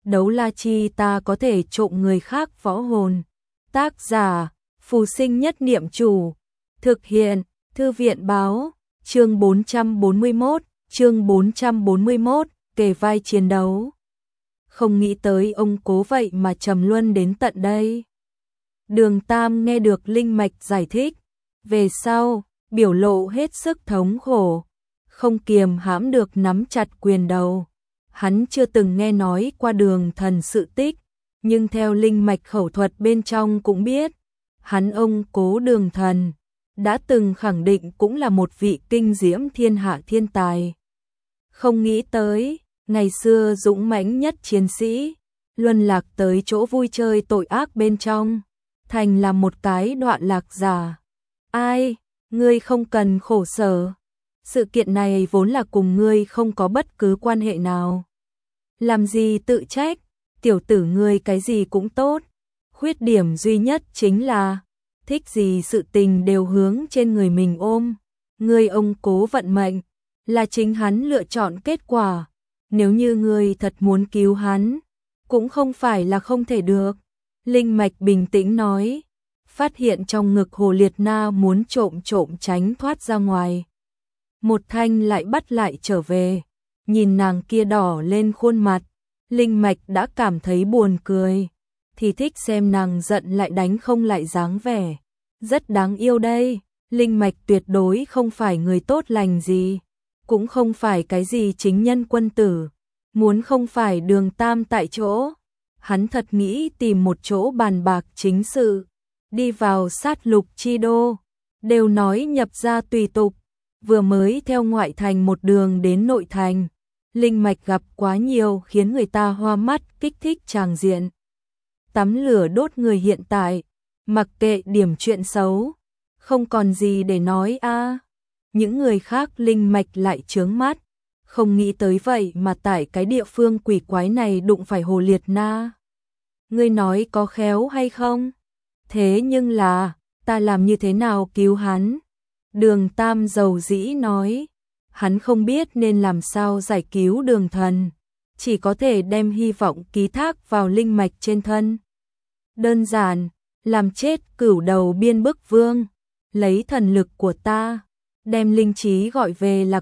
đấu la chi ta có thể trộm người khác võ hồn. Tác giả, Phù Sinh Nhất Niệm Chủ. Thực hiện, Thư viện báo, chương 441, kề vai chiến đấu. Không nghĩ tới ông Cố vậy mà trầm luân đến tận đây. Đường Tam nghe được Linh Mạch giải thích, về sau, biểu lộ hết sức thống khổ, không kiềm hãm được nắm chặt quyền đầu. Hắn chưa từng nghe nói qua Đường Thần sự tích, nhưng theo Linh Mạch khẩu thuật bên trong cũng biết, hắn ông Cố Đường Thần đã từng khẳng định cũng là một vị kinh diễm thiên hạ thiên tài. Không nghĩ tới, ngày xưa dũng mãnh nhất chiến sĩ, luân lạc tới chỗ vui chơi tội ác bên trong, thành là một cái đoạn lạc giả. Ai, ngươi không cần khổ sở. Sự kiện này vốn là cùng ngươi không có bất cứ quan hệ nào. Làm gì tự trách, tiểu tử ngươi cái gì cũng tốt. Khuyết điểm duy nhất chính là, thích gì sự tình đều hướng trên người mình ôm. Ngươi ông Cố vận mệnh, là chính hắn lựa chọn kết quả. Nếu như ngươi thật muốn cứu hắn, cũng không phải là không thể được. Linh Mạch bình tĩnh nói, phát hiện trong ngực Hồ Liệt Na muốn trộm tránh thoát ra ngoài. Một Thanh lại bắt lại trở về, nhìn nàng kia đỏ lên khuôn mặt, Linh Mạch đã cảm thấy buồn cười, thì thích xem nàng giận lại đánh không lại dáng vẻ. Rất đáng yêu đây, Linh Mạch tuyệt đối không phải người tốt lành gì, cũng không phải cái gì chính nhân quân tử, muốn không phải Đường Tam tại chỗ. Hắn thật nghĩ tìm một chỗ bàn bạc chính sự, đi vào sát lục chi đô, đều nói nhập ra tùy tục, vừa mới theo ngoại thành một đường đến nội thành, Linh Mạch gặp quá nhiều khiến người ta hoa mắt kích thích tràng diện. Tắm lửa đốt người hiện tại, mặc kệ điểm chuyện xấu, không còn gì để nói a. Những người khác Linh Mạch lại chướng mắt, không nghĩ tới vậy mà tại cái địa phương quỷ quái này đụng phải Hồ Liệt Na. Ngươi nói có khéo hay không? Thế nhưng là, ta làm như thế nào cứu hắn? Đường Tam dầu dĩ nói, hắn không biết nên làm sao giải cứu Đường Thần, chỉ có thể đem hy vọng ký thác vào Linh Mạch trên thân. Đơn giản, làm chết Cửu Đầu Biên Bức Vương, lấy thần lực của ta, đem linh trí gọi về là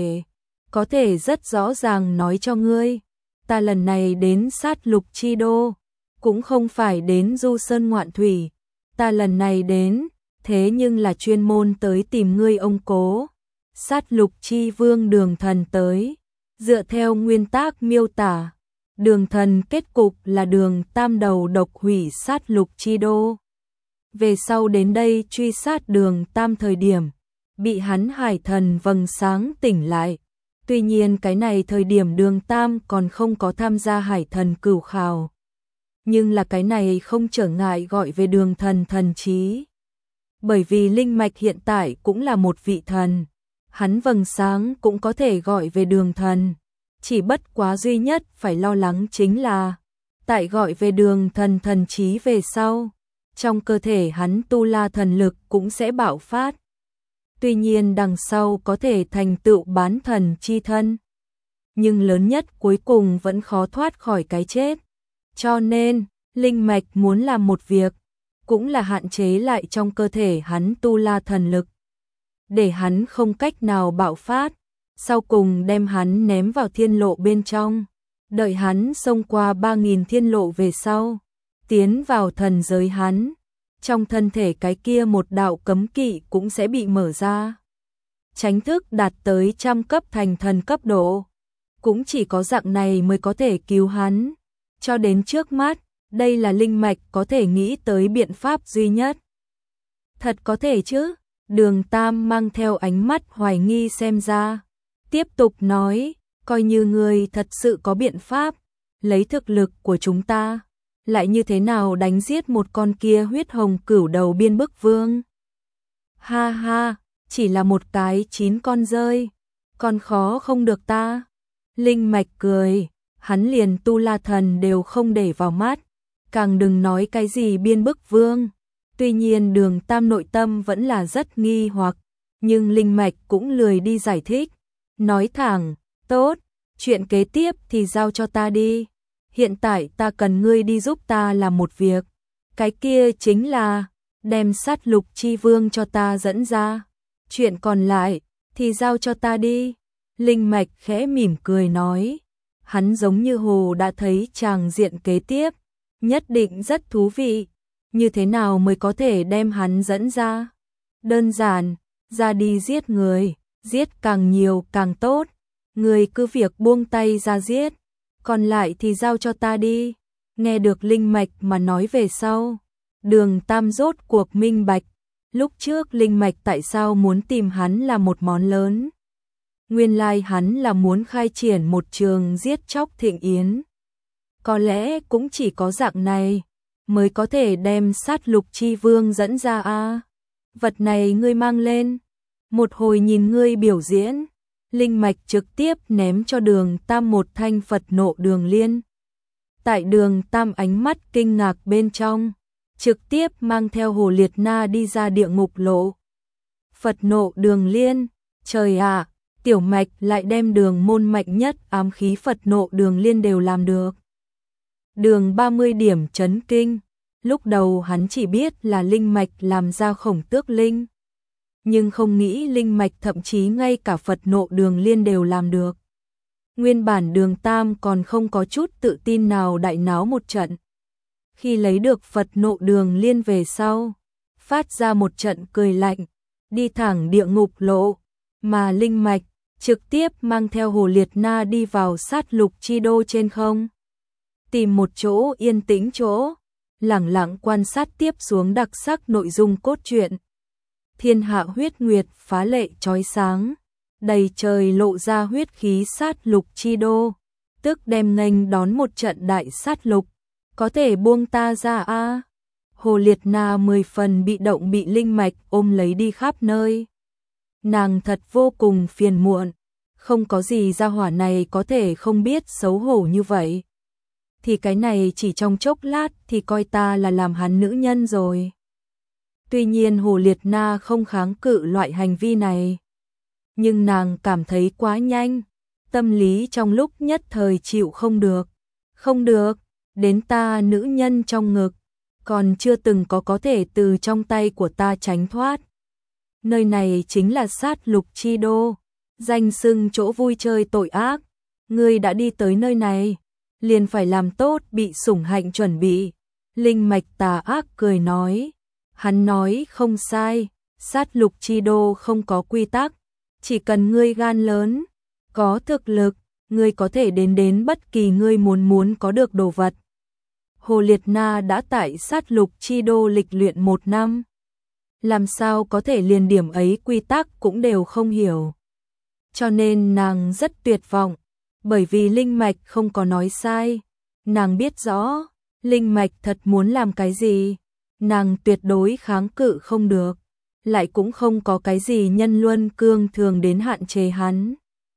có thể rất rõ ràng nói cho ngươi, ta lần này đến sát lục chi đô, cũng không phải đến du sơn ngoạn thủy, ta lần này đến, thế nhưng là chuyên môn tới tìm ngươi ông Cố. Sát lục chi vương Đường Thần tới, dựa theo nguyên tắc miêu tả, Đường Thần kết cục là Đường Tam đầu độc hủy sát lục chi đô. Về sau đến đây truy sát Đường Tam thời điểm, bị hắn hải thần vầng sáng tỉnh lại. Tuy nhiên cái này thời điểm Đường Tam còn không có tham gia hải thần cửu khảo. Nhưng là cái này không trở ngại gọi về Đường Thần thần trí. Bởi vì Linh Mạch hiện tại cũng là một vị thần, hắn vầng sáng cũng có thể gọi về Đường Thần. Chỉ bất quá duy nhất phải lo lắng chính là, tại gọi về Đường Thần thần trí về sau, trong cơ thể hắn tu la thần lực cũng sẽ bạo phát. Tuy nhiên đằng sau có thể thành tựu bán thần chi thân, nhưng lớn nhất cuối cùng vẫn khó thoát khỏi cái chết. Cho nên, Linh Mạch muốn làm một việc, cũng là hạn chế lại trong cơ thể hắn tu la thần lực, để hắn không cách nào bạo phát, sau cùng đem hắn ném vào thiên lộ bên trong, đợi hắn xông qua 3.000 thiên lộ về sau, tiến vào thần giới hắn, trong thân thể cái kia một đạo cấm kỵ cũng sẽ bị mở ra. Chánh thức đạt tới trăm cấp thành thần cấp độ, cũng chỉ có dạng này mới có thể cứu hắn. Cho đến trước mắt, đây là Linh Mạch có thể nghĩ tới biện pháp duy nhất. Thật có thể chứ? Đường Tam mang theo ánh mắt hoài nghi xem ra, tiếp tục nói, coi như ngươi thật sự có biện pháp, lấy thực lực của chúng ta, lại như thế nào đánh giết một con kia huyết hồng Cửu Đầu Biên Bức Vương? Ha ha, chỉ là một cái 9 con rơi, còn khó không được ta. Linh Mạch cười, hắn liền tu la thần đều không để vào mắt, càng đừng nói cái gì Biên Bức Vương. Tuy nhiên Đường Tam nội tâm vẫn là rất nghi hoặc, nhưng Linh Mạch cũng lười đi giải thích, nói thẳng, tốt, chuyện kế tiếp thì giao cho ta đi. hiện tại ta cần ngươi đi giúp ta làm một việc. Cái kia chính là đem Sát Lục Chi Vương cho ta dẫn ra. Chuyện còn lại thì giao cho ta đi. Linh Mạch khẽ mỉm cười nói. Hắn giống như hồ đã thấy tràng diện kế tiếp, nhất định rất thú vị. Như thế nào mới có thể đem hắn dẫn ra? Đơn giản, ra đi giết người, giết càng nhiều càng tốt. Người cứ việc buông tay ra giết, còn lại thì giao cho ta đi. Nghe được Linh Mạch mà nói về sau, Đường Tam rốt cuộc minh bạch, lúc trước Linh Mạch tại sao muốn tìm hắn là một món lớn. Nguyên lai hắn là muốn khai triển một trường giết chóc thịnh yến. Có lẽ cũng chỉ có dạng này mới có thể đem Sát Lục Chi Vương dẫn ra a. Vật này ngươi mang lên, một hồi nhìn ngươi biểu diễn. Linh Mạch trực tiếp ném cho Đường Tam một thanh Phật Nộ Đường Liên. Tại Đường Tam ánh mắt kinh ngạc bên trong, trực tiếp mang theo Hồ Liệt Na đi ra địa ngục lộ. Phật Nộ Đường Liên, trời ạ, Tiểu Mạch lại đem đường môn mạnh nhất ám khí Phật Nộ Đường Liên đều làm được. Đường 30 điểm chấn kinh, lúc đầu hắn chỉ biết là Linh Mạch làm ra Khổng Tước Linh, nhưng không nghĩ Linh Mạch thậm chí ngay cả Phật Nộ Đường Liên đều làm được. Nguyên bản Đường Tam còn không có chút tự tin nào đại náo một trận. Khi lấy được Phật Nộ Đường Liên về sau, phát ra một trận cười lạnh, đi thẳng địa ngục lộ, mà Linh Mạch trực tiếp mang theo Hồ Liệt Na đi vào Sát Lục Chi Đô trên không. Tìm một chỗ yên tĩnh chỗ, lẳng lặng quan sát tiếp xuống đặc sắc nội dung cốt truyện. Thiên hạ huyết nguyệt phá lệ chói sáng, đầy trời lộ ra huyết khí Sát Lục Chi Đô, tức đem nghênh đón một trận đại sát lục. Có thể buông ta ra a? Hồ Liệt Na 10 phần bị động bị Linh Mạch ôm lấy đi khắp nơi. Nàng thật vô cùng phiền muộn, không có gì gia hỏa này có thể không biết xấu hổ như vậy. Thì cái này chỉ trong chốc lát thì coi ta là làm hắn nữ nhân rồi. Tuy nhiên Hồ Liệt Na không kháng cự loại hành vi này, nhưng nàng cảm thấy quá nhanh, tâm lý trong lúc nhất thời chịu không được. Không được, đến ta nữ nhân trong ngực, còn chưa từng có thể từ trong tay của ta tránh thoát. Nơi này chính là Sát Lục Chi Đô, danh xưng chỗ vui chơi tội ác. Ngươi đã đi tới nơi này, liền phải làm tốt bị sủng hạnh chuẩn bị. Linh Mạch tà ác cười nói. Hắn nói không sai, Sát Lục Chi Đô không có quy tắc, chỉ cần ngươi gan lớn, có thực lực, ngươi có thể đến bất kỳ ngươi muốn có được đồ vật. Hồ Liệt Na đã tại Sát Lục Chi Đô lịch luyện 1 năm. Làm sao có thể liền điểm ấy quy tắc cũng đều không hiểu. Cho nên nàng rất tuyệt vọng, bởi vì Linh Mạch không có nói sai. Nàng biết rõ, Linh Mạch thật muốn làm cái gì, nàng tuyệt đối kháng cự không được, lại cũng không có cái gì nhân luân cương thường đến hạn chế hắn.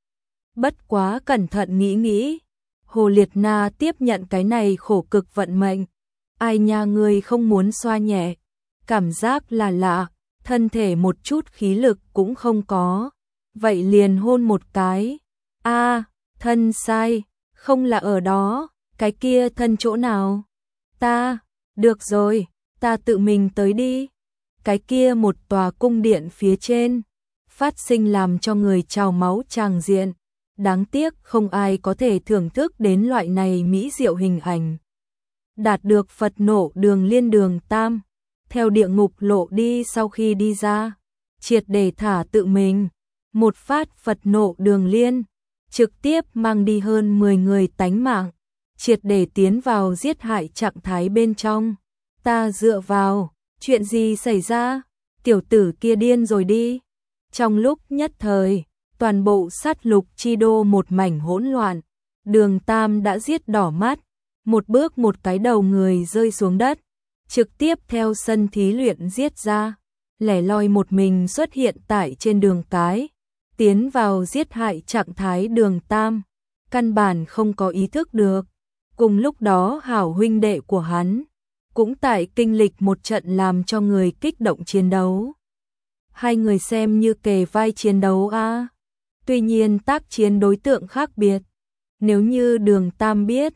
Bất quá cẩn thận nghĩ, Hồ Liệt Na tiếp nhận cái này khổ cực vận mệnh. Ai nha, người không muốn xoa nhẹ, cảm giác là lạ, thân thể một chút khí lực cũng không có, vậy liền hôn một cái. A, thân sai, không là ở đó, cái kia thân chỗ nào? Ta, được rồi, ta tự mình tới đi. Cái kia một tòa cung điện phía trên, phát sinh làm cho người trào máu tràng diện. Đáng tiếc không ai có thể thưởng thức đến loại này mỹ diệu hình ảnh. Đạt được Phật Nộ Đường Liên Đường Tam, theo địa ngục lộ đi sau khi đi ra, triệt để thả tự mình, một phát Phật Nộ Đường Liên, trực tiếp mang đi hơn 10 người tánh mạng, triệt để tiến vào giết hại trạng thái bên trong. Ta dựa vào, chuyện gì xảy ra? Tiểu tử kia điên rồi đi. Trong lúc nhất thời, toàn bộ Sát Lục Chi Đô một mảnh hỗn loạn. Đường Tam đã giết đỏ mắt, một bước một cái đầu người rơi xuống đất, trực tiếp theo sân thí luyện giết ra, lẻ loi một mình xuất hiện tại trên đường cái, tiến vào giết hại trạng thái. Đường Tam căn bản không có ý thức được. Cùng lúc đó hảo huynh đệ của hắn cũng tại kinh lịch một trận làm cho người kích động chiến đấu. Hai người xem như kề vai chiến đấu a. Tuy nhiên tác chiến đối tượng khác biệt. Nếu như Đường Tam biết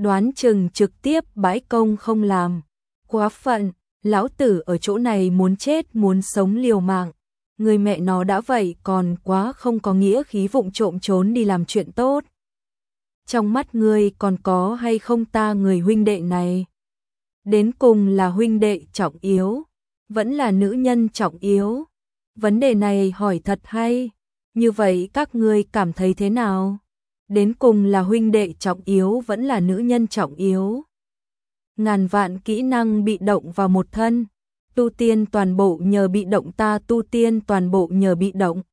đoán chừng trực tiếp bãi công không làm. Quá phận, lão tử ở chỗ này muốn chết muốn sống liều mạng. Người mẹ nó đã vậy còn quá không có nghĩa khí vụng trộm trốn đi làm chuyện tốt. Trong mắt ngươi còn có hay không ta người huynh đệ này? Đến cùng là huynh đệ trọng yếu, vẫn là nữ nhân trọng yếu? Vấn đề này hỏi thật hay. Như vậy các ngươi cảm thấy thế nào? Đến cùng là huynh đệ trọng yếu vẫn là nữ nhân trọng yếu? Ngàn vạn kỹ năng bị động vào một thân, tu tiên toàn bộ nhờ bị động ta tu tiên toàn bộ nhờ bị động.